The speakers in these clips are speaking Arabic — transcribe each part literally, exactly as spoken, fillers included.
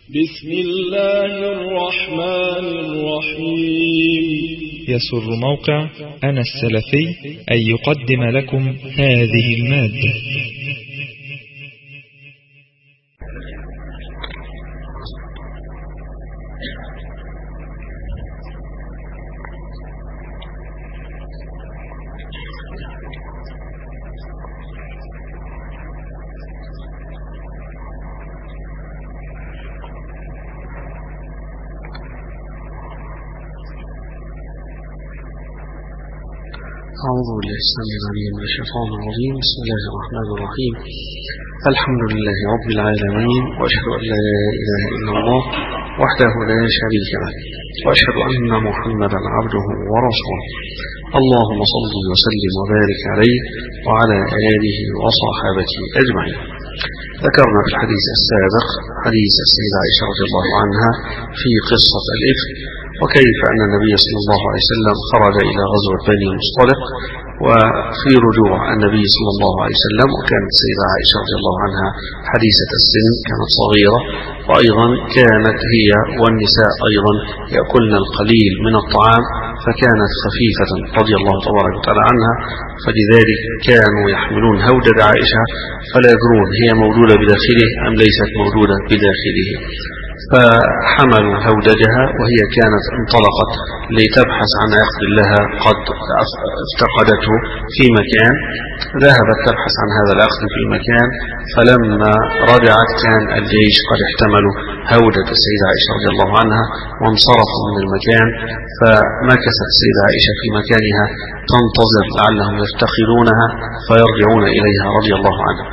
بسم الله الرحمن الرحيم. يسر موقع أنا السلفي أن يقدم لكم هذه المادة. أعوذ بالله السميع العليم من الشيطان الرجيم. بسم الله الرحمن الرحيم. الحمد لله رب العالمين، وأشهد أن لا إله إلا الله وحده لا شريك له، وأشهد أن محمدا عبده ورسوله. اللهم صل وسلم وبارك عليه وعلى آله وصحابته أجمعين. ذكرنا في الحديث السابق حديث السيدة عائشة رضي الله عنها في قصة الإفك، وكيف أن النبي صلى الله عليه وسلم خرج إلى غزوة بني المصطلق، وفي رجوع النبي صلى الله عليه وسلم وكانت السيدة عائشة رضي الله عنها حديثة السن، كانت صغيرة، وأيضا كانت هي والنساء أيضا يأكلن القليل من الطعام، فكانت خفيفة رضي الله تبارك وتعالى عنها، فلذلك كانوا يحملون هودج عائشة فلا يدرون هي مولودة بداخله أم ليست مولودة بداخله، فحملوا هودجها وهي كانت انطلقت لتبحث عن عقد لها قد افتقدته في مكان، ذهبت تبحث عن هذا العقد في مكان، فلما رجعت كان الجيش قد احتملوا هودج السيدة عائشة رضي الله عنها وانصرفوا من المكان، فمكثت السيدة عائشة في مكانها تنتظر لعلهم يفتقدونها فيرجعون إليها رضي الله عنها.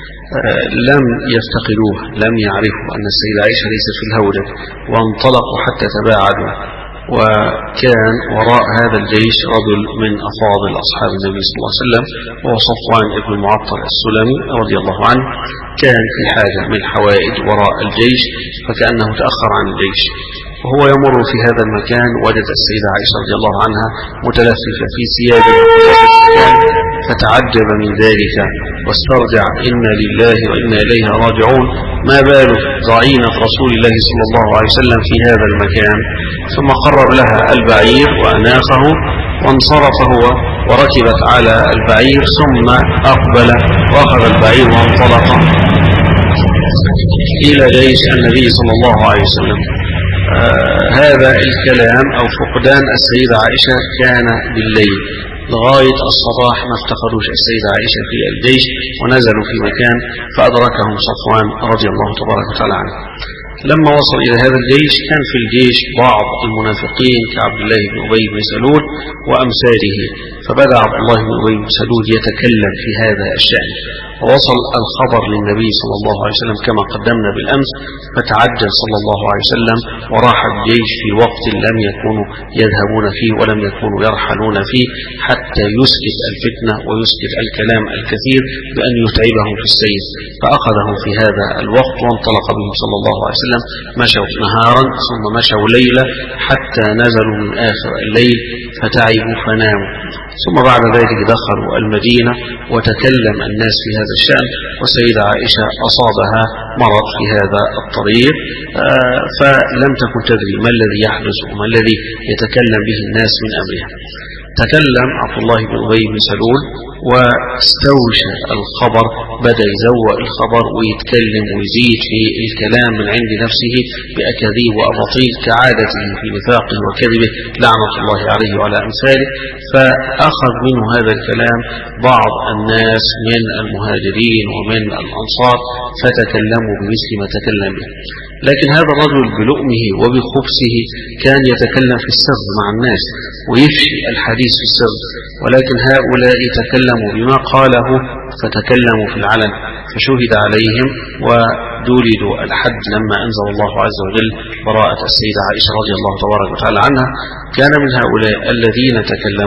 لم يفتقدوه، لم يعرفوا أن السيدة عائشة ليست في الهودج، وانطلقوا حتى تباعدوا، وكان وراء هذا الجيش رجل من أفاضل أصحاب النبي صلى الله عليه وسلم، وهو صفوان بن المعطل السلمي رضي الله عنه، كان في حاجة من الحوائج وراء الجيش، فكأنه تأخر عن الجيش، وهو يمر في هذا المكان وجد السيدة عائشة رضي الله عنها متلففة في ثياب فتعجب من ذلك واسترجع: إنا لله وإنا إليه راجعون، ما بال ضعينة رسول الله صلى الله عليه وسلم في هذا المكان؟ ثم قرب لها البعير وأناخه وانصرف هو وركبت على البعير، ثم أقبل وأخذ البعير وانطلق إلى جيش النبي صلى الله عليه وسلم. آه هذا الكلام أو فقدان السيدة عائشة كان بالليل، لغاية الصباح ما افتقدوش السيدة عائشة في الجيش، ونزلوا في مكان فأدركهم صفوان رضي الله تبارك وتعالى عنه. لما وصل إلى هذا الجيش كان في الجيش بعض المنافقين كعبد الله بن أبي بن سلول وأمثاله، فبدأ عبد الله بن أبي بن سلول يتكلم في هذا الشأن، ووصل الخبر للنبي صلى الله عليه وسلم كما قدمنا بالأمس، فتعجل صلى الله عليه وسلم وراح الجيش في وقت لم يكونوا يذهبون فيه ولم يكونوا يرحلون فيه، حتى يسكت الفتنة ويسكت الكلام الكثير بأن يتعبهم في السير، فأخذهم في هذا الوقت وانطلق بهم صلى الله عليه وسلم. مشوا نهارا ثم مشوا ليلة حتى نزلوا من آخر الليل فتعبوا فناموا، ثم بعد ذلك دخلوا المدينة وتكلم الناس في هذا الشأن، وسيدة عائشة أصابها مرض في هذا الطريق، فلم تكن تدري ما الذي يحدث وما الذي يتكلم به الناس من أمرها. تكلم عبد الله بن أبي بن سلول واستوشى الخبر، بدأ يزوق الخبر ويتكلم ويزيد في الكلام من عند نفسه بأكاذيب وأباطيل كعادته في نفاقه وكذبه لعنة الله عليه وعلى أمثاله، فأخذ منه هذا الكلام بعض الناس من المهاجرين ومن الأنصار فتكلموا بمثل ما تكلم به. لكن هذا الرجل بلؤمه وبخبثه كان يتكلم في السر مع الناس ويفشي الحديث في السر، ولكن هؤلاء تكلموا بما قاله فتكلموا في العلن، فشهد عليهم ودولدوا الحد لما أنزل الله عز وجل براءة السيدة عائشة رضي الله تبارك وتعالى عنها. كان من هؤلاء الذين تكلموا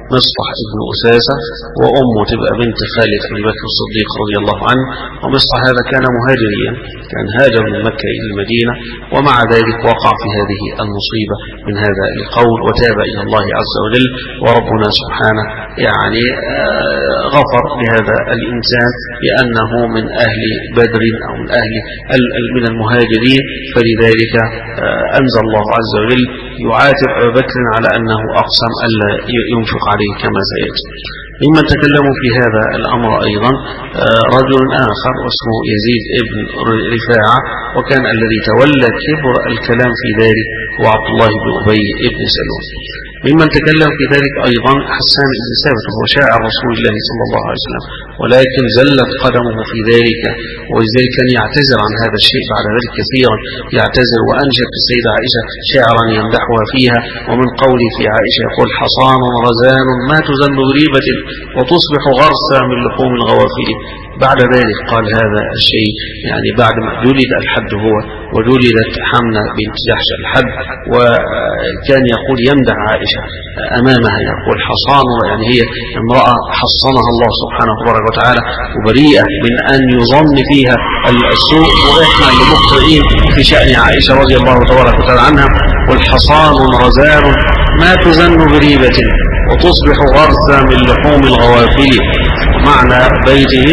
مصطح ابن أساسة، وأمه تبقى بنت خالد أبي بكر الصديق رضي الله عنه. ومصطح هذا كان مهاجريا، كان هاجر من مكة إلى المدينة، ومع ذلك وقع في هذه المصيبة من هذا القول وتاب إلى الله عز وجل. وربنا سبحانه يعني غفر لهذا الإنسان لأنه من أهل بدر أو من أهل من المهاجرين، فلذلك أنزل الله عز وجل يعاتب أبا بكر على أنه أقسم ألا ينفق عليه كما سيأتي. ممن تكلموا في هذا الأمر أيضا رجل آخر اسمه يزيد ابن رفاعة، وكان الذي تولى كبر الكلام في ذلك هو عبد الله بن أبي ابن سلول. ممن تكلم في ذلك أيضا حسان بن ثابت، وهو شاعر رسول الله صلى الله عليه وسلم، ولكن زلت قدمه في ذلك، ولذلك كان يعتذر عن هذا الشيء بعد ذلك كثيرا، يعتذر. وأنشد السيدة عائشة شعرا يمدحها فيها، ومن قوله في عائشة يقول: حصان رزان ما تزن بريبة وتصبح غرسا من لحوم الغوافل. بعد ذلك قال هذا الشيء يعني بعد ما جلد الحد هو وجلدت حمنة بنت جحش الحد، وكان يقول يمدح عائشة أمامها يقول حصان، يعني هي امرأة حصنها الله سبحانه وتعالى وبريئة من أن يظن فيها السوء، وإحنا المخطئين في شأن عائشة رضي الله تعالى عنها. والحصان رزان ما تزن بريبة وتصبح غرسا من لحوم الغوافل. ومعنى بيته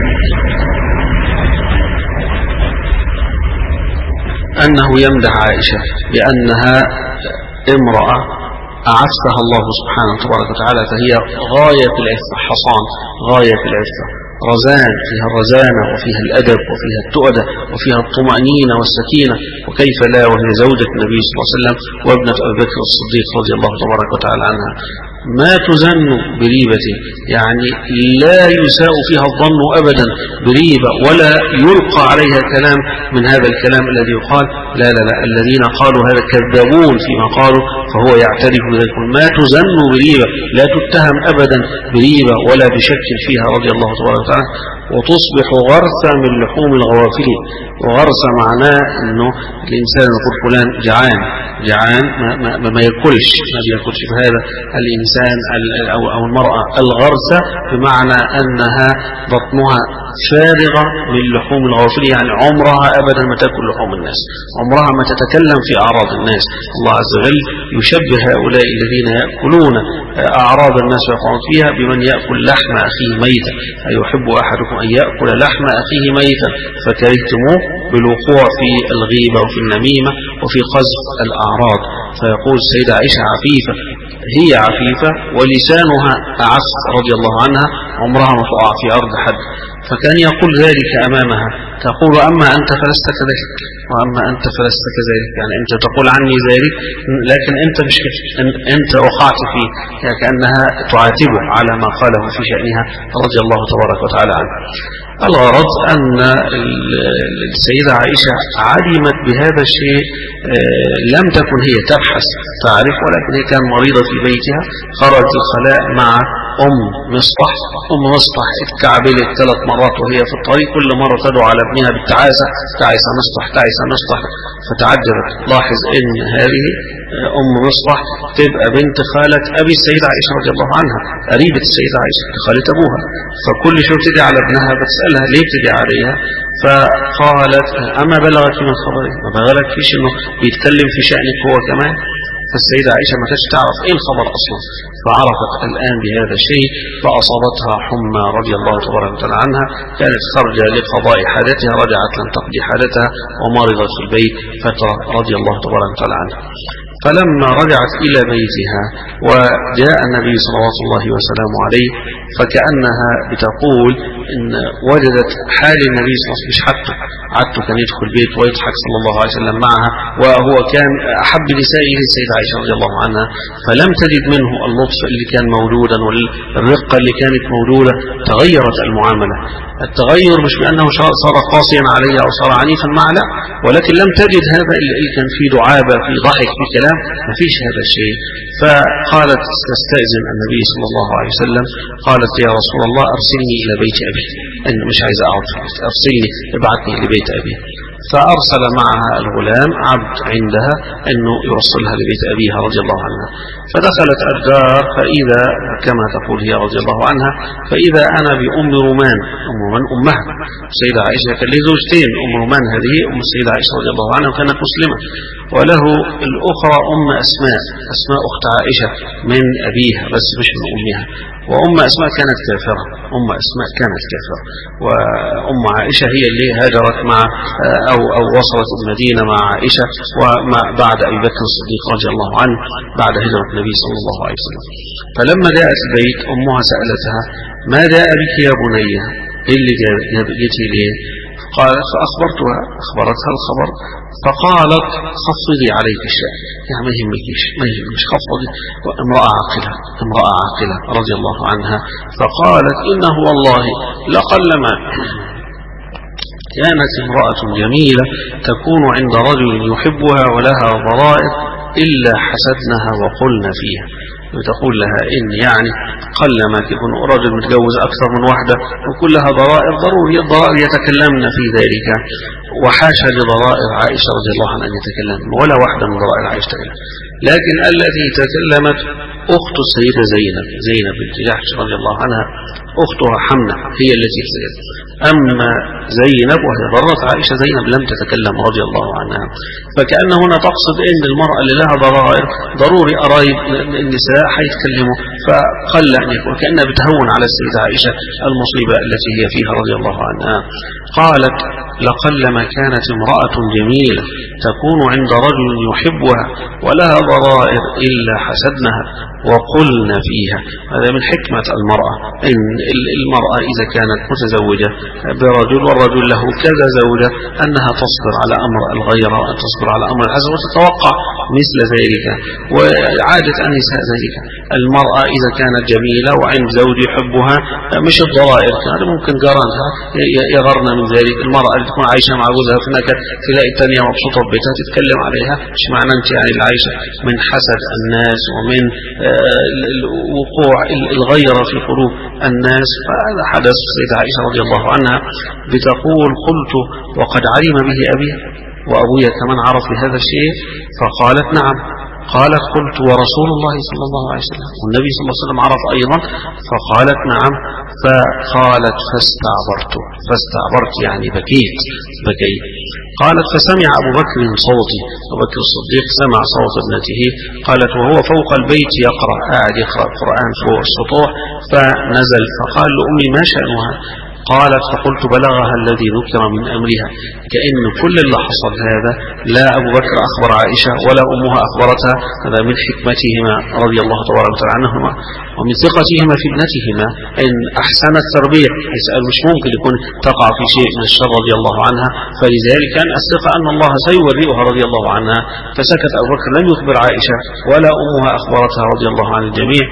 أنه يمدح عائشة بأنها امرأة أعفها الله سبحانه وتعالى، فهي غاية العفة، حصان غاية العفة، رزان فيها الرزانة وفيها الأدب وفيها التؤدة وفيها الطمأنينة والسكينة، وكيف لا وهي زوجة النبي صلى الله عليه وسلم وابنة أبي بكر الصديق رضي الله تبارك وتعالى عنها. ما تزن بريبة، يعني لا يساء فيها الظن أبدا بريبة، ولا يلقى عليها كلام من هذا الكلام الذي يقال لا لا لا الذين قالوا هذا كذبون فيما قالوا، فهو يعترف بذلك. ما تزن بريبة، لا تتهم أبدا بريبة ولا بشك فيها رضي الله تبارك وتعالى. وتصبح غرسا من لحوم الغوافل. وغرسة معناه انه الانسان يقول فلان جعان جعان ما, ما, ما يأكلش ما بيأكلش، فهذا الانسان او او المرأة الغرسة بمعنى انها بطنها فارغة من لحوم الغوافل، يعني عمرها ابدا ما تأكل لحوم الناس، عمرها ما تتكلم في اعراض الناس. الله عز وجل يشبه هؤلاء الذين يأكلون اعراض الناس ويقعون فيها بمن يأكل لحم اخيه ميتا. أيحب احدكم ان يأكل لحم اخيه ميتا فكرهتموه، بالوقوع في الغيبة وفي النميمة وفي قذف الأعراض. فيقول السيدة عائشة عفيفة، هي عفيفة ولسانها أعف رضي الله عنها، عمرها ما تقع في أرض حد. فكان يقول ذلك أمامها، تقول أما أنت فلست كذلك وأما أنت فلست كذلك، يعني أنت تقول عني ذلك لكن أنت مش أنت وقعت فيه، يعني كأنها تعاتبه على ما قاله في شأنها رضي الله تبارك وتعالى عنه. الغرض أن السيدة عائشة علمت بهذا الشيء، لم تكن هي تبحث تعرف، ولكن هي كان مريضة في بيتها، خرجت الخلاء مع أم مصطح. أم مصطح اتكعبلت ثلاث مرات وهي في الطريق، كل مرة تدعو على ابنها بالتعاسة، تعس مصطح تعس مصطح. فتعجبت، لاحظ ان هذه أم مصطح تبقى بنت خالة أبي السيدة عائشة رضي الله عنها، قريبة السيدة عائشة خالة أبوها، فكل شيء تدعي على ابنها بتسألها ليه تدعي عليها؟ فقالت أما بلغك من خبري، ما بلغك فيش انه بيتكلم في شأنك هو كمان؟ فالسيدة عائشة ما كانتش تعرف ايه الخبر اصلا، فعرفت الآن بهذا الشيء، فأصابتها حمى رضي الله تبارك وتعالى عنها، كانت خارجة لقضاء حاجتها، رجعت لم تقضي حاجتها ومرضت في البيت فترة رضي الله تبارك وتعالى عنها. فلما رجعت إلى بيتها وجاء النبي صلى الله وسلم عليه، فكأنها بتقول إن وجدت حال النبي صلى الله عليه وسلم، مش حتى عدت كان يدخل البيت ويضحك صلى الله عليه وسلم معها، وهو كان أحب نسائه السيدة عائشة رضي الله عنها، فلم تجد منه اللطف اللي كان موجودا والرقة اللي كانت موجودة. تغيرت المعاملة، التغير مش بأنه صار قاسيا عليها أو صار عنيفا معها، لا، ولكن لم تجد هذا اللي كان فيه دعابة، في ضحك، في كلام، ما فيش هذا الشيء. فقالت تستأذن النبي صلى الله عليه وسلم، قالت يا رسول الله أرسلني إلى بيت أبي، أنا مش عايز أقعد، أرسلني ابعثني لبيت أبي. فأرسل معها الغلام عبد عندها أنه يوصلها لبيت أبيها رضي الله عنها. فدخلت الدار فإذا كما تقول هي رضي الله عنها فإذا أنا بأم رومان. أم رومان أمها السيدة عائشة، كان له زوجتين، أم رومان هذه أم السيدة عائشة رضي الله عنها وكانت مسلمة، وله الأخرى أم أسماء، أسماء أخت عائشة من أبيها بس مش من أمها، وأم أسماء كانت كافرة، أم أسماء كانت كافرة، وأم عائشة هي اللي هاجرت مع أو أو وصلت المدينة مع عائشة ومع بعد أبي بكر الصديق رضي الله عنه بعد هجرة النبي صلى الله عليه وسلم. فلما جاءت البيت أمها سألتها ما جاء بك يا بني؟ إيه اللي جئتي ليه؟ قالت فأخبرتها، أخبرتها الخبر، فقالت خفضي عليك الشأن، يعني ما يهمكيش ما يهمكش خفضي. امرأة عاقلة امرأة عاقلة رضي الله عنها. فقالت إنه والله لقلما كانت امرأة جميلة تكون عند رجل يحبها ولها ضرائر إلا حسدنها وقلنا فيها. وتقول لها إن يعني قلما يكون رجل متجوز أكثر من واحدة وكلها ضرائر، ضروري الضرائر يتكلمن في ذلك، وحاشا لضرائر عائشة رضي الله عنها أن يتكلم ولا واحدة من ضرائر عائشة إلا. لكن التي تكلمت أخت السيدة زينب زينب بنت جحش رضي الله عنها، أختها حمنة هي التي تكلمت. أما زينب وهي ضرت عائشة زينب لم تتكلم رضي الله عنها. فكأن هنا تقصد إن المرأة اللي لها ضرائر ضروري قرايب النساء حيتكلموا، فقل أن يكون كأنها بتهون على السيدة عائشة المصيبة التي هي فيها رضي الله عنها. قالت لقلما كانت امرأة جميلة تكون عند رجل يحبها ولها ضرائر إلا حسدنها وقلنا فيها. هذا من حكمة المرأة، إن المرأة إذا كانت متزوجة برجل والرجل له كذا زوجة أنها تصبر على أمر الغيرة وأن تصبر على أمر الحسد وتتوقع مثل ذلك. وعادة النساء ذلك، المرأة إذا كانت جميلة وعند زوج يحبها مش الضرائر، كان ممكن جارانها يغرنا من ذلك. المرأة اللي تكون عايشة مع جوزها في نكد تلاقي الثانية مبسوطة ببيتها تتكلم عليها، مش معنى أنت يعني العايشة من حسد الناس ومن وقوع الغيرة في قلوب الناس. فهذا حدث. السيدة عائشة رضي الله عنها بتقول قلت وقد علم به أبي وأبويا كمان عرف بهذا الشيء؟ فقالت نعم. قالت قلت ورسول الله صلى الله عليه وسلم والنبي صلى الله عليه وسلم عرف أيضا؟ فقالت نعم. فقالت فاستعبرت فاستعبرت يعني بكيت بكيت. قالت فسمع أبو بكر صوتي، أبو بكر الصديق سمع صوت ابنته. قالت وهو فوق البيت يقرأ، قاعد يقرأ القرآن فوق السطوح، فنزل فقال لأمي ما شأنها؟ قالت فقلت بلغها الذي ذكر من أمرها. كأن كل اللي حصل هذا لا أبو بكر أخبر عائشة ولا أمها أخبرتها. هذا من حكمتهما رضي الله تبارك وتعالى عنهما ومن ثقتهما في ابنتهما إن أحسن التربية. يسأل مش ممكن يكون تقع في شيء من الشر رضي الله عنها، فلذلك كان الثقة أن الله سيورئها رضي الله عنها. فسكت أبو بكر لم يخبر عائشة ولا أمها أخبرتها رضي الله عن الجميع.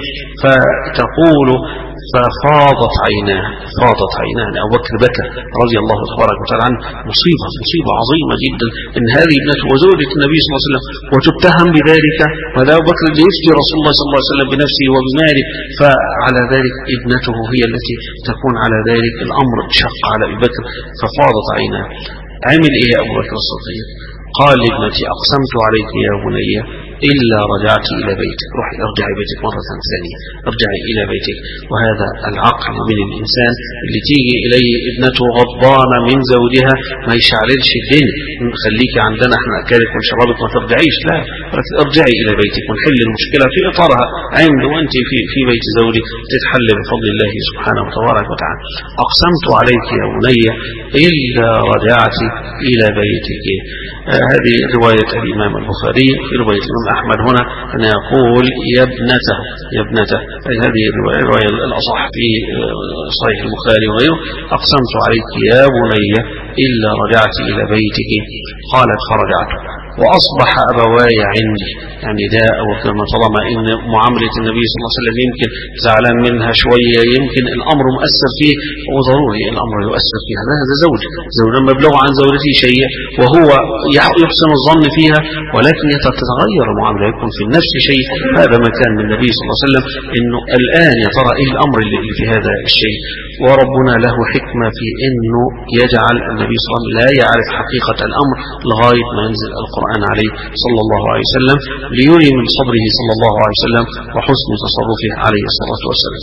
فتقول ففاضت عيناه فاضت عيناه أبو بكر بكى رضي الله تبارك وتعالى عنه. مصيبة مصيبة عظيمة جدا إن هذه ابنته وزوجة النبي صلى الله عليه وسلم وتتهم بذلك، وهذا أبو بكر يفتي رسول الله صلى الله عليه وسلم بنفسه وبماله، فعلى ذلك ابنته هي التي تكون على ذلك الأمر شق على أبي بكر. ففاضت عيناه. عمل إيه أبو بكر الصديق؟ قال لابنتي أقسمت عليك يا بني إلا رجعت إلى بيتك، روحي ارجعي بيتك مرة ثانية، ارجعي إلى بيتك. وهذا العقل من الإنسان اللي تيجي إليه ابنته غضبانة من زوجها ما يشعللش الدنيا، خليك عندنا احنا أكلك ونشربك ما ترجعيش، لا، ارجعي إلى بيتك ونحل المشكلة في إطارها عند وأنت في في بيت زوجك تتحل بفضل الله سبحانه وتبارك وتعالى. أقسمت عليك يا بني إلا رجعت إلى بيتك. آه هذه رواية الإمام البخاري. في رواية الإمام أحمد هنا أن يقول يا ابنته يا ابنته، هذه الرواية الأصح في صحيح البخاري وغيره. أقسمت عليك يا بني إلا رجعت إلى بيتك. قالت فرجعت وأصبح أبواي عندي، يعني ده أو كما طالما إن معاملة النبي صلى الله عليه وسلم يمكن زعلان منها شوية، يمكن الأمر مؤثر فيه، وضروري الأمر يؤثر فيه. هذا زوج زوج لما يبلغ عن زوجته شيء وهو يحسن الظن فيها ولكن يتغير المعاملة، يكون في النفس شيء. هذا ما كان من النبي صلى الله عليه وسلم، إنه الآن يا ترى إيه الأمر اللي في هذا الشيء. وربنا له حكمة في أنه يجعل النبي صلى الله عليه وسلم لا يعرف حقيقة الأمر لغاية ما ينزل القرآن عليه صلى الله عليه وسلم ليري من صبره صلى الله عليه وسلم وحسن تصرفه عليه الصلاة والسلام.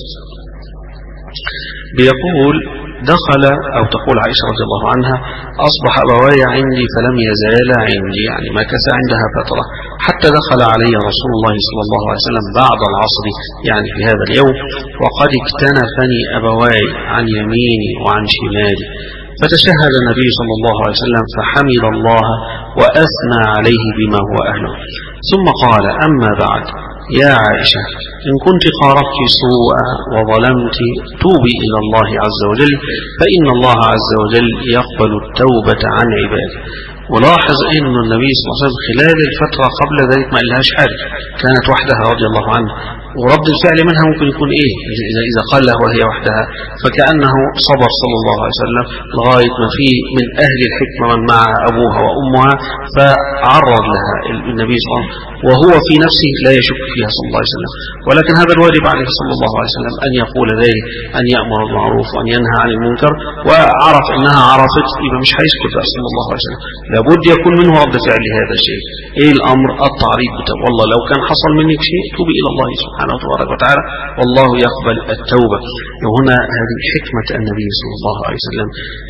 بيقول دخل أو تقول عائشة رضي الله عنها أصبح أبواي عندي فلم يزالا عندي، يعني ما كسى عندها فترة، حتى دخل علي رسول الله صلى الله عليه وسلم بعد العصر يعني في هذا اليوم، وقد اكتنفني أبواي عن يميني وعن شمالي، فتشهد النبي صلى الله عليه وسلم فحمد الله وأثنى عليه بما هو أهله، ثم قال أما بعد يا عائشة إن كنت قاربت سوءا وظلمت توبي إلى الله عز وجل فإن الله عز وجل يقبل التوبة عن عباده. ولاحظ أن النبي صلى الله عليه وسلم خلال الفترة قبل ذلك ما إلهاش حاجة، كانت وحدها رضي الله عنه، ورد الفعل منها ممكن يكون إيه إذا قال له وهي وحدها، فكأنه صبر صلى الله عليه وسلم لغاية ما فيه من أهل الحكمة من معها أبوها وأمها فعرض لها النبي صلى الله عليه وسلم وهو في نفسه لا يشك فيها صلى الله عليه وسلم، ولكن هذا الواجب عليه صلى الله عليه وسلم أن يقول ذلك، أن يأمر بالمعروف وأن ينهى عن المنكر، وعرف أنها عرفت يبقى مش هيسكت صلى الله عليه وسلم، لابد يكون منه رد فعل هذا الشيء. ايه الامر؟ التعريض بتاعه، والله لو كان حصل منك شيء توبي الى الله سبحانه وتعالى والله يقبل التوبة. وهنا هذه حكمة النبي صلى الله عليه وسلم.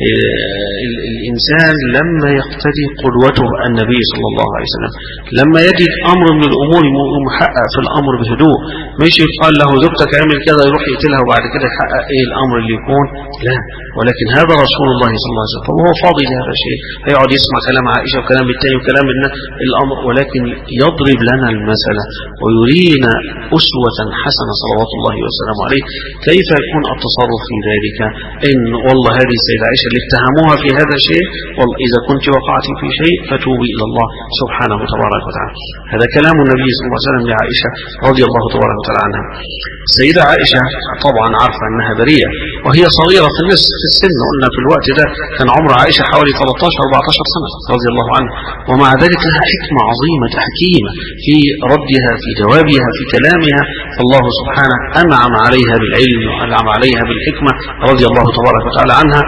الانسان لما يقتدي قدوته النبي صلى الله عليه وسلم لما يجد امر من الامور محقق في الامر بهدوء، مش يقال له زوجتك اعمل كذا يروح يقتلها وبعد كده يحقق ايه الامر اللي يكون، لا، ولكن هذا رسول الله صلى الله عليه وسلم فهو فاضي لهذا الشيء، هيقعد يسمع كلام عائشة وكلام التاني وكلام الأمر، ولكن يضرب لنا المثل ويرينا أسوة حسنة صلوات الله وسلامه عليه كيف يكون التصرف في ذلك. إن والله هذه السيدة عائشة اللي اتهموها في هذا الشيء، والله إذا كنت وقعت في شيء فتوبي إلى الله سبحانه وتبارك وتعالى. هذا كلام النبي صلى الله عليه وسلم لعائشة رضي الله تبارك وتعالى عنها. السيدة عائشة طبعا عارفة أنها بريئة وهي صغيرة في النصف في السن، قلنا في الوقت ده كان عمر عائشة حوالي ثلاثة عشر أربعة عشر سنة رضي الله عنها، ومع ذلك لها حكمة عظيمة حكيمة في ردها في جوابها في كلامها، فالله سبحانه أنعم عليها بالعلم وأنعم عليها بالحكمة رضي الله تبارك وتعالى عنها.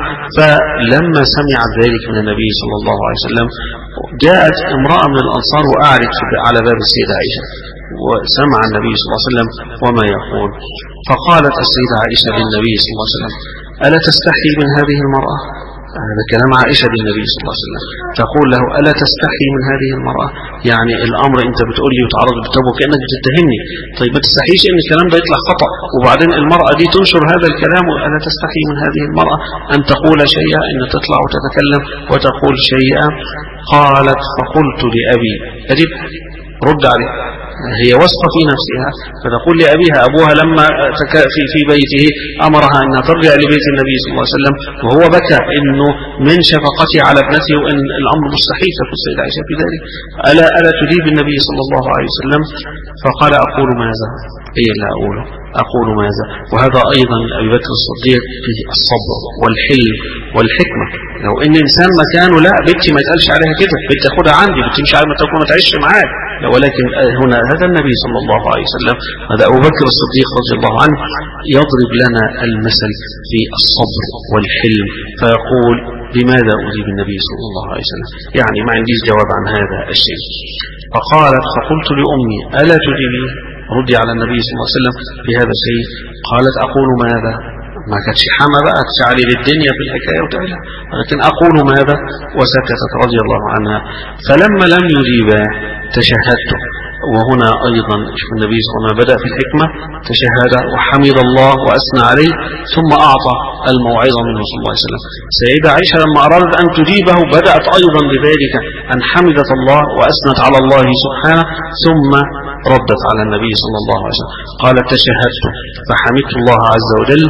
فلما سمعت ذلك من النبي صلى الله عليه وسلم جاءت امرأة من الأنصار وقعدت على باب السيدة عائشة وسمع النبي صلى الله عليه وسلم وما يقول، فقالت السيدة عائشة للنبي صلى الله عليه وسلم ألا تستحي من هذه المرأة؟ هذا كلام عائشة للنبي صلى الله عليه وسلم، تقول له ألا تستحي من هذه المرأة؟ يعني الأمر أنت بتقول لي وتعرض بالتوبة كأنك بتتهمني، طيب ما تستحيش أن الكلام ده يطلع خطأ وبعدين المرأة دي تنشر هذا الكلام، ألا تستحي من هذه المرأة أن تقول شيئا، أن تطلع وتتكلم وتقول شيئا؟ قالت فقلت لأبي، أجب رد عليه، هي وصفة في نفسها، فتقول لأبيها أبوها لما في في بيته أمرها أنها ترجع لبيت النبي صلى الله عليه وسلم وهو بكى إنه من شفقته على ابنته وإن الأمر مستحيل تكون السيدة عائشة في ذلك، ألا ألا تجيب النبي صلى الله عليه وسلم؟ فقال أقول ماذا؟ إيه اللي أقوله؟ أقول ماذا؟ وهذا أيضا أبي بكر الصديق في الصبر والحلم والحكمة. لو إن إنسان مكانه لا بنتي ما يتقالش عليها كده، بنتي أخدها عندي، بنتي مش عارف ما تكون ما تعيش معاك، ولكن هنا هذا النبي صلى الله عليه وسلم، هذا أبو بكر الصديق رضي الله عنه يضرب لنا المثل في الصبر والحلم، فيقول لماذا أجيب النبي صلى الله عليه وسلم؟ يعني ما عنديش جواب عن هذا الشيء. فقالت فقلت لأمي ألا تجيبي؟ ردي على النبي صلى الله عليه وسلم في هذا الشيء. قالت أقول ماذا؟ ما كانتش حما بقى تشعلي للدنيا في الحكاية وتعالى، ولكن أقول ماذا؟ وسكتت رضي الله عنها. فلما لم يجيبا تشهدت، وهنا أيضا النبي صلى الله عليه وسلم بدأ في الحكمة، تشهد وحمد الله وأثنى عليه ثم أعطى الموعظة منه صلى الله عليه وسلم. سيدة عائشة لما أرادت أن تجيبه بدأت أيضا بذلك أن حمدت الله وأثنت على الله سبحانه ثم ردت على النبي صلى الله عليه وسلم. قالت تشهدت فحمدت الله عز وجل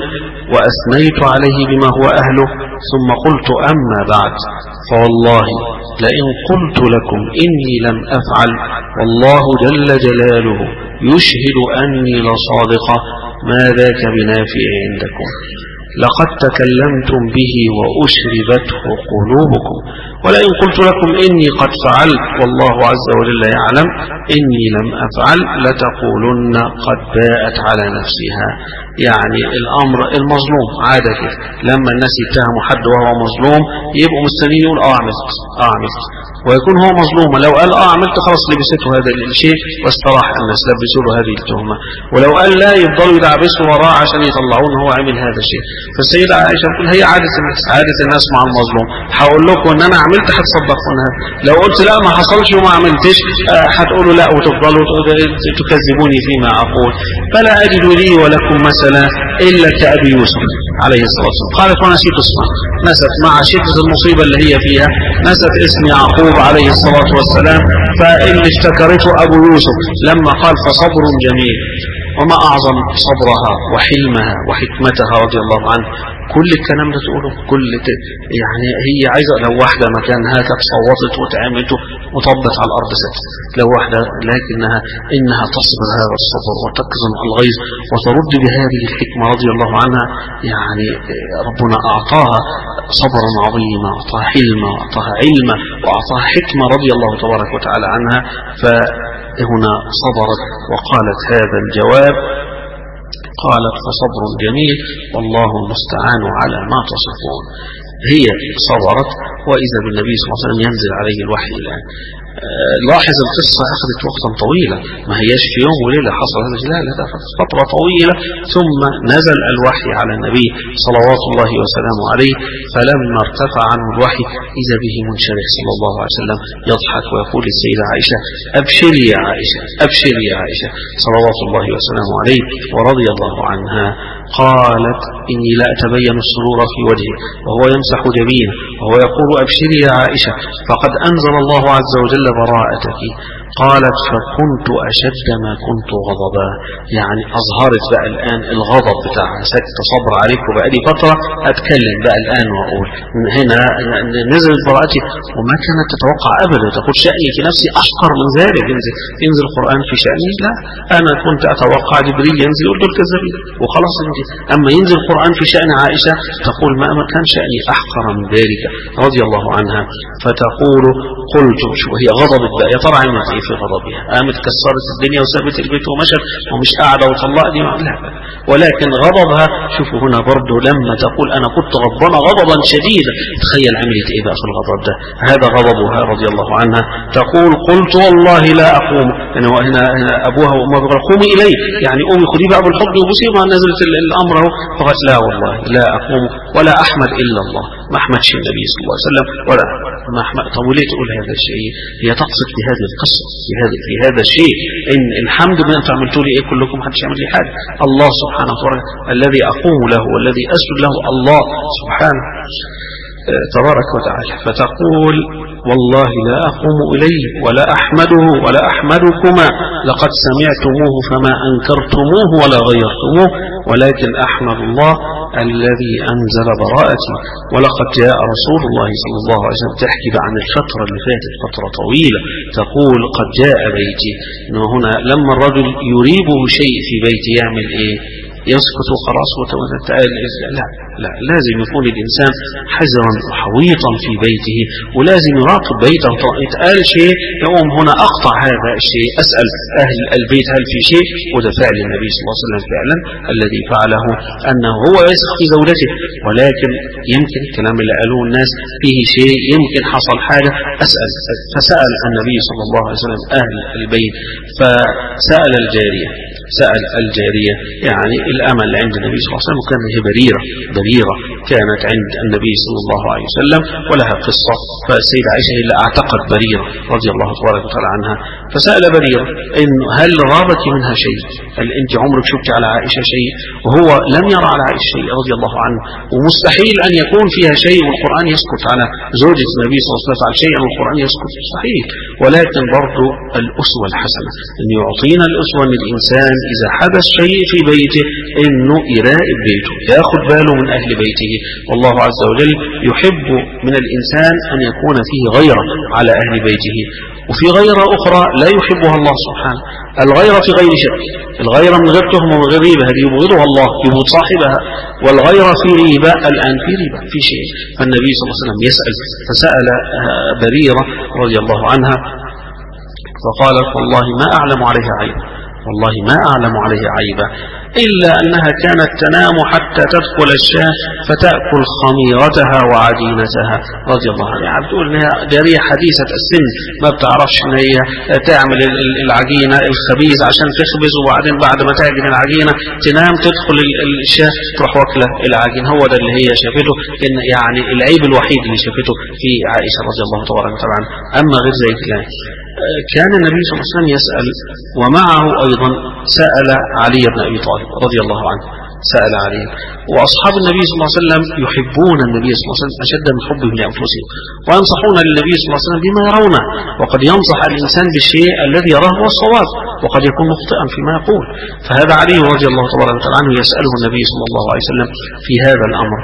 وأثنيت عليه بما هو أهله ثم قلت أما بعد فوالله لئن قلت لكم إني لم أفعل والله جل جلاله يشهد أني لصادقة ما ذاك بنافع عندكم، لقد تكلمتم به وأشربته قلوبكم ولئن قلت لكم إني قد فعلت والله عز وجل يعلم إني لم أفعل لتقولن قد باءت على نفسها. يعني الأمر المظلوم عادة كده لما الناس يتهموا حد وهو مظلوم يبقوا مستنيين يقول اه عملت اه عملت، ويكون هو مظلوم لو قال اه عملت خلاص لبسته هذا الشيء واستراح الناس لبسوا له هذه التهمة، ولو قال لا يفضلوا يدعبسوا وراه عشان يطلعون هو عمل هذا الشيء. فالسيدة عائشة تقول هي عادة الناس عادة الناس مع المظلوم، هقول لكم ان انا عملت هتصدقونها، لو قلت لا ما حصلش وما عملتش هتقولوا لا وتفضلوا تكذبوني فيما اقول. فلا اجد لي ولكم مثلا الا كأبي يوسف عليه الصلاة والسلام. قالت ونسيت اسمه، نست مع شدة المصيبة اللي هي فيها نست اسم يعقوب عليه الصلاة والسلام، فاللي افتكرته أبو يوسف لما قال فصبر جميل. وما أعظم صبرها وحلمها وحكمتها رضي الله عنه. كل الكلام ده تقوله كل ت... يعني هي عايزة لو واحدة مكانها كانت صوتت وتعمته وطبت على الأرض ست لو واحدة، لكنها إنها تصبر هذا الصبر وتكظم الغيظ وترد بهذه الحكمة رضي الله عنها. يعني ربنا أعطاها صبرا عظيما، أعطاها حلما وأعطاها علما وأعطاها حكمة رضي الله تبارك وتعالى عنها. فهنا صبرت وقالت هذا الجواب، قالت فصبر جميل والله المستعان على ما تصفون. هي صبرت وإذا بالنبي صلى الله عليه وسلم ينزل عليه الوحي الآن. لاحظ القصة أخذت وقتا طويلا، ما هياش في يوم وليلة حصل هذا، لا لا فترة طويلة ثم نزل الوحي على النبي صلوات الله وسلامه عليه. فلما ارتفع عنه الوحي إذا به منشرح صلى الله عليه وسلم يضحك ويقول للسيدة عائشة أبشري يا عائشة أبشري يا عائشة صلوات الله وسلامه عليه ورضي الله عنها. قالت إني لا أتبين السرور في وجهه وهو يمسح جبينه وهو يقول أبشري يا عائشة فقد أنزل الله عز وجل براءتك. قالت فكنت أشد ما كنت غضبا، يعني أظهرت بقى الآن الغضب بتاعها، سكت صبر عليك وبقى لي فترة أتكلم بقى الآن وأقول هنا نزلت براءتي. وما كانت تتوقع أبدا تقول شأني في نفسي أحقر من ذلك، ينزل, ينزل القرآن في شأني، لا أنا كنت أتوقع جبريل ينزل يقول دول كذابين وخلاص انت. أما ينزل القرآن في شأن عائشة تقول ما كان شأني أحقر من ذلك رضي الله عنها. فتقول قلت، شو هي غضبت بقى يا ترى عملت ايه في غضبها؟ قامت كسرت الدنيا وسابت البيت ومشت ومش قاعده وطلقني؟ لا، ولكن غضبها شوفوا هنا برضه لما تقول انا كنت غضبانه غضبا شديدا، تخيل عملت ايه بقى في الغضب ده. هذا غضبها رضي الله عنها. تقول قلت والله لا اقوم، يعني هنا ابوها وامها بيقولوا قومي الي، يعني قومي خدي بقى بالحضن وبوسيه، ما نزلت الامر اهو. فقالت لا والله لا اقوم ولا احمد الا الله، ما احمدش النبي صلى الله عليه وسلم ولا ما احمد. طب وليه تقول هذا الشيء؟ هي تقصد في هذه القصه في هذا في هذا الشيء ان الحمد لله انتم عملتوا لي ايه كلكم، محدش يعمل لي حاجه، الله سبحانه وتعالى الذي اقوم له والذي اسجد له الله سبحانه تبارك وتعالى. فتقول والله لا أقوم إليه ولا أحمده ولا أحمدكما، لقد سمعتموه فما أنكرتموه ولا غيرتموه، ولكن أحمد الله الذي أنزل براءتي. ولقد جاء رسول الله صلى الله عليه وسلم، تحكي عن الفترة اللي فاتت فترة طويلة، تقول قد جاء بيتي. إنه هنا لما الرجل يريبه شيء في بيتي يعمل إيه؟ يسكت خلاص وتعالى؟ لا لا، لازم يكون الإنسان حذرا وحويطا في بيته، ولازم يراقب بيته. يتقال شيء يقوم هنا أقطع هذا الشيء، أسأل أهل البيت هل في شيء، وده فعل النبي صلى الله عليه وسلم فعلا الذي فعله أنه هو يثق في زوجته، ولكن يمكن الكلام اللي قالوه الناس فيه شيء، يمكن حصل حاجة، أسأل. فسأل النبي صلى الله عليه وسلم أهل البيت، فسأل الجارية سأل الجارية يعني الأمل اللي عند النبي صلى الله عليه وسلم، وكان هي بريرة بريرة كانت عند النبي صلى الله عليه وسلم ولها قصة. فالسيدة عائشة هي اللي اعتقد بريرة رضي الله تبارك وتعالى عنها. فسأل بريرة إن هل رابك منها شيء؟ هل أنت عمرك شفت على عائشة شيء؟ وهو لم يرى على عائشة شيء رضي الله عنه، ومستحيل أن يكون فيها شيء والقرآن يسكت على زوجة النبي صلى الله عليه وسلم على شيء والقرآن يسكت، مستحيل. ولكن برضو الأسوة الحسنة أن يعطينا الأسوة أن الإنسان إذا حدث شيء في بيته إنه يراقب بيته، ياخد باله من أهل بيته. والله عز وجل يحب من الإنسان أن يكون فيه غيرة على أهل بيته، وفي غيرة أخرى لا يحبها الله سبحانه. الغيرة في غير شرك، الغيرة من غير تهمة ومن غير ريبة هذه يبغضها الله يبغض صاحبها، والغيرة في ريبة الآن في ريبة في شيء. فالنبي صلى الله عليه وسلم يسأل، فسأل بريرة رضي الله عنها فقالت والله ما أعلم عليها عيبا، والله ما أعلم عليها عيبا إلا أنها كانت تنام حتى تدخل الشاة فتأكل خميرتها وعجينتها رضي الله عنها. يعني بتقول إنها جارية حديثة السن ما بتعرفش إن هي تعمل العجينة الخبيز عشان تخبز، وبعدين بعد ما تعجن العجينة تنام تدخل الشاة تروح واكلة العجين. هو ده اللي هي شافته، إن يعني العيب الوحيد اللي شافته في عائشة رضي الله تبارك وتعالى. أما غير ذلك لا. كان النبي صلى الله عليه وسلم يسأل، ومعه أيضا سأل علي بن أبي طالب رضي الله عنه، سأل علي. وأصحاب النبي صلى الله عليه وسلم يحبون النبي صلى الله عليه وسلم أشد من حبهم لأنفسهم، وينصحون للنبي صلى الله عليه وسلم بما يرونه. وقد ينصح الإنسان بالشيء الذي يراه هو الصواب، وقد يكون مخطئا فيما يقول. فهذا علي رضي الله تبارك وتعالى عنه يسأله النبي صلى الله عليه وسلم في هذا الأمر.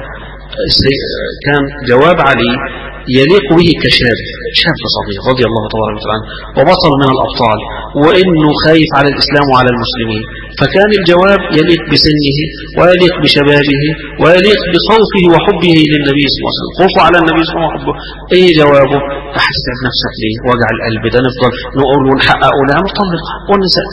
كان جواب علي يليق به كشاب شاب صغير رضي الله تبارك وتعالى وبطل من الأبطال، وإنه خايف على الإسلام وعلى المسلمين، فكان الجواب يليق بسنه ويليق بشبابه ويليق بخوفه وحبه للنبي صلى الله عليه وسلم. خوفه على النبي صلى الله عليه وسلم وحبه. ايه جوابه؟ احسب نفسك ليه وجع القلب ده نفضل نقول ونحقق لا نطلقها والنساء.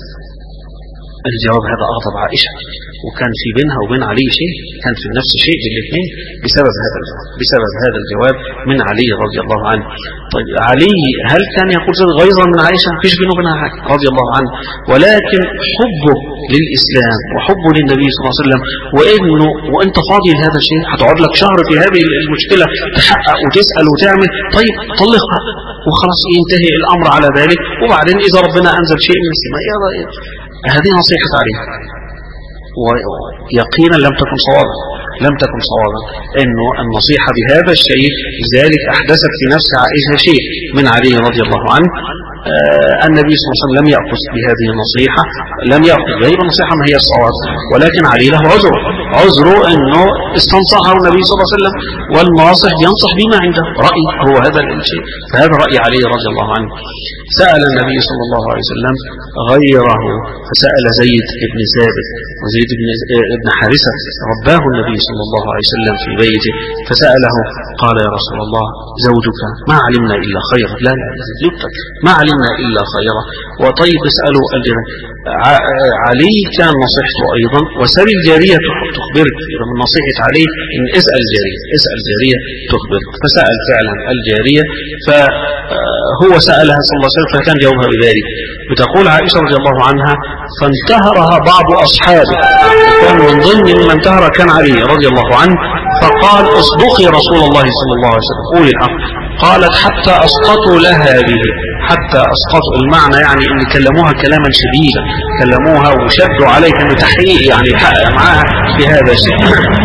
الجواب هذا أغضب عائشة، وكان في بينها وبين علي شيء، كان في النفس شيء بالاثنين بسبب هذا الجواب بسبب هذا الجواب من علي رضي الله عنه. طيب علي هل كان يقول غيظا من عائشة؟ فيش بينه وبينها حاجة رضي الله عنه، ولكن حبه للإسلام وحبه للنبي صلى الله عليه وسلم، وإنه وإنت فاضي لهذا الشيء هتقعد لك شهر في هذه المشكلة تحقق وتسأل وتعمل، طيب طلقها وخلاص ينتهي الأمر على ذلك، وبعدين إذا ربنا أنزل شيء من السماء يا هذه نصيحة عليه. ويقينا لم تكن صوابا لم تكن صوابا انه النصيحة بهذا الشيء لذلك احدثت في نفس عائشة شيء من علي رضي الله عنه. آه النبي صلى الله عليه وسلم لم يأخذ بهذه النصيحة، لم يأخذ بهذه النصيحة ما هي الصواب، ولكن علي له عذر عذره انه استنصحه النبي صلى الله عليه وسلم، والناصح ينصح بما عنده رأي هو هذا الشيء. فهذا رأي علي رضي الله عنه. سأل النبي صلى الله عليه وسلم غيره، فسأل زيد بن ثابت، وزيد بن ابن حارثة رباه النبي صلى الله عليه وسلم في بيته، فسأله قال يا رسول الله زوجك ما علمنا إلا خيرا، لا لا زوجتك ما علمنا إلا خيرا. وطيب اسأله الجارية. علي كان نصيحته أيضا، وسأل الجارية تخبرك. إذا من نصيحة علي إن اسأل الجارية اسأل الجارية تخبرك. فسأل فعلا الجارية، فهو سألها صلى الله عليه وسلم فكان جاوبها بذلك. بتقول عائشة رضي الله عنها فانتهرها بعض أصحابه، كان من ضمن من انتهر كان علي رضي الله عنه، فقال اصدقي رسول الله صلى الله عليه وسلم قولي الحق. قالت حتى أسقطوا لها به، حتى أسقطوا المعنى يعني ان كلموها كلاما شديدا، كلموها وشدوا عليك انه تحقيق يعني حقق معها بهذا الشيء.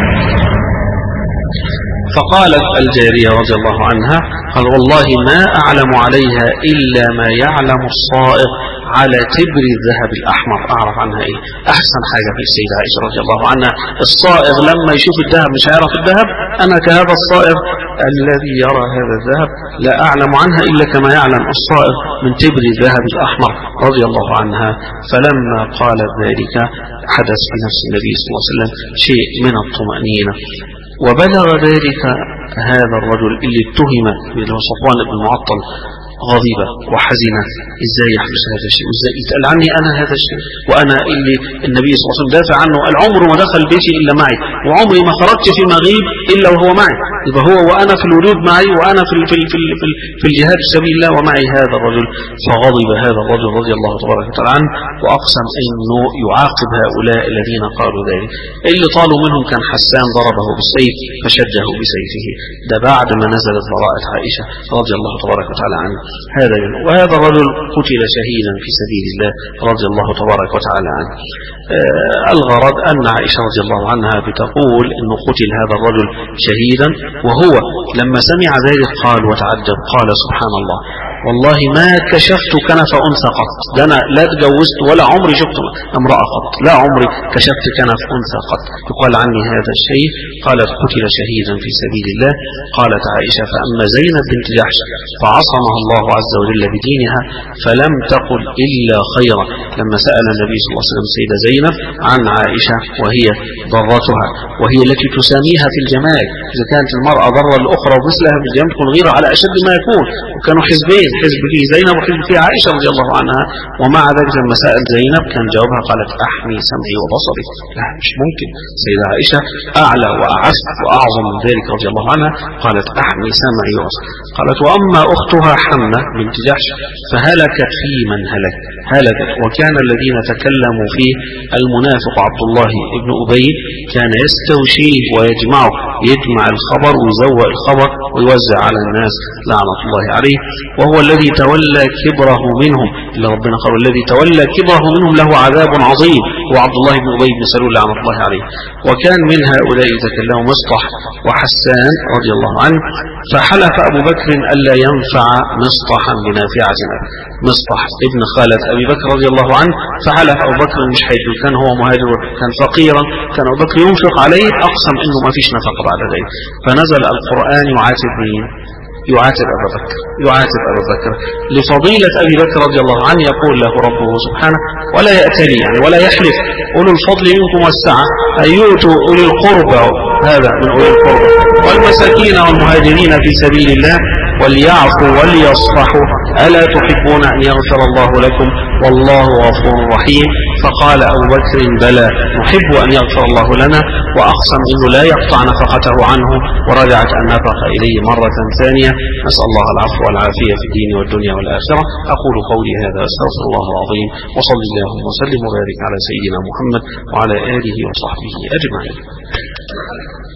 فقالت الجارية رضي الله عنها قال والله ما أعلم عليها إلا ما يعلم الصائغ على تبر الذهب الأحمر. أعرف عنها إيه؟ أحسن حاجة في السيدة عائشة رضي الله عنها الصائغ لما يشوف الذهب مش هيعرف الذهب، أنا كهذا الصائغ الذي يرى هذا الذهب لا أعلم عنها إلا كما يعلم الصائغ من تبر الذهب الأحمر رضي الله عنها. فلما قال ذلك حدث في نفس النبي صلى الله عليه وسلم شيء من الطمأنينة، وبلغ ذلك هذا الرجل اللي اتهم اللي هو صفوان بن المعطل غضيبة وحزنة، ازاي يحدث هذا الشيء وازاي يتقال عني انا هذا الشيء، وانا اللي النبي صلى الله عليه وسلم دافع عنه قال عمره ما دخل بيتي الا معي، وعمري ما خرجت في مغيب الا وهو معي، يبقى هو وانا في الوجود معي، وانا في في في في, في الجهاد في سبيل الله ومعي هذا الرجل. فغضب هذا الرجل رضي الله تبارك وتعالى عنه، واقسم انه يعاقب هؤلاء الذين قالوا ذلك. اللي طالوا منهم كان حسان ضربه بالسيف فشجه بسيفه، ده بعد ما نزلت براءة عائشة رضي الله تبارك وتعالى عنه. هذا وهذا الرجل قتل شهيدا في سبيل الله رضي الله تبارك وتعالى عنه. آه الغرض أن عائشة رضي الله عنها بتقول أنه قتل هذا الرجل شهيدا، وهو لما سمع ذلك قال وتعجب قال سبحان الله والله ما كشفت كنف أنثى قط، ده أنا لا تجوزت ولا عمري شفت امرأة قط، لا عمري كشفت كنف أنثى قط. يقال عني هذا الشيء. قالت قتل شهيدا في سبيل الله. قالت عائشة فأما زينب بنت جحش فعصمها الله عز وجل بدينها فلم تقل إلا خيرا. لما سأل النبي صلى الله عليه وسلم السيدة زينب عن عائشة وهي ضرتها وهي التي تساميها في الجمال، إذا كانت المرأة ضرة الأخرى ومثلها في الجمال تكون غيرة على أشد ما يكون، وكانوا حزبين، حزب فيه زينب وحزب فيه عائشة رضي الله عنها. ومع ذلك لما سأل زينب كان جوابها قالت أحمي سمعي وبصري. لا مش ممكن، سيدة عائشة أعلى وأعز وأعظم من ذلك رضي الله عنها، قالت أحمي سمعي وبصري. قالت وأما أختها حمنة بنت جحش فهلكت في من هلك، هلكت. وكان الذين تكلموا فيه المنافق عبد الله بن أبي كان يستوشيه ويجمعه، يجمع الخبر ويزوء الخبر ويوزع على الناس لعنة الله عليه، وهو الذي تولى كبره منهم، اللي ربنا قال الذي تولى كبره منهم له عذاب عظيم، وعبد الله بن أبي بن سلول لعنة الله عليه. وكان من هؤلاء يتكلم مصطح وحسان رضي الله عنه، فحلف أبو بكر ألا ينفع مصطحا بنافعة. مصطح ابن خالد أبي بكر رضي الله عنه، فحلف أبو بكر مش حيث كان هو مهاجر كان فقيرا، كان أبو بكر ينفق عليه، أقسم إنه ما فيش نفقة بعد ذلك. فنزل القرآن يعاتب مين؟ يعاتب أبا بكر، يعاتب أبا بكر لفضيلة أبي بكر رضي الله عنه. يقول له ربه سبحانه ولا يأتلي يعني ولا يحلف أولو الفضل منكم والسعة أن يؤتوا أولي القربى، هذا من أولي القربى والمساكين والمهاجرين في سبيل الله وليعفوا وليصفحوا ألا تحبون أن يغفر الله لكم والله غفور رحيم. فقال أبو بكر بلى نحب أن يغفر الله لنا، وأقسم أنه لا يقطع نفقته عنه، ورجعت النفقة إليه مرة ثانية. نسأل الله العفو والعافية في الدين والدنيا والآخرة. أقول قولي هذا أستغفر الله العظيم، وصلى الله وسلم وبارك على سيدنا محمد وعلى آله وصحبه أجمعين.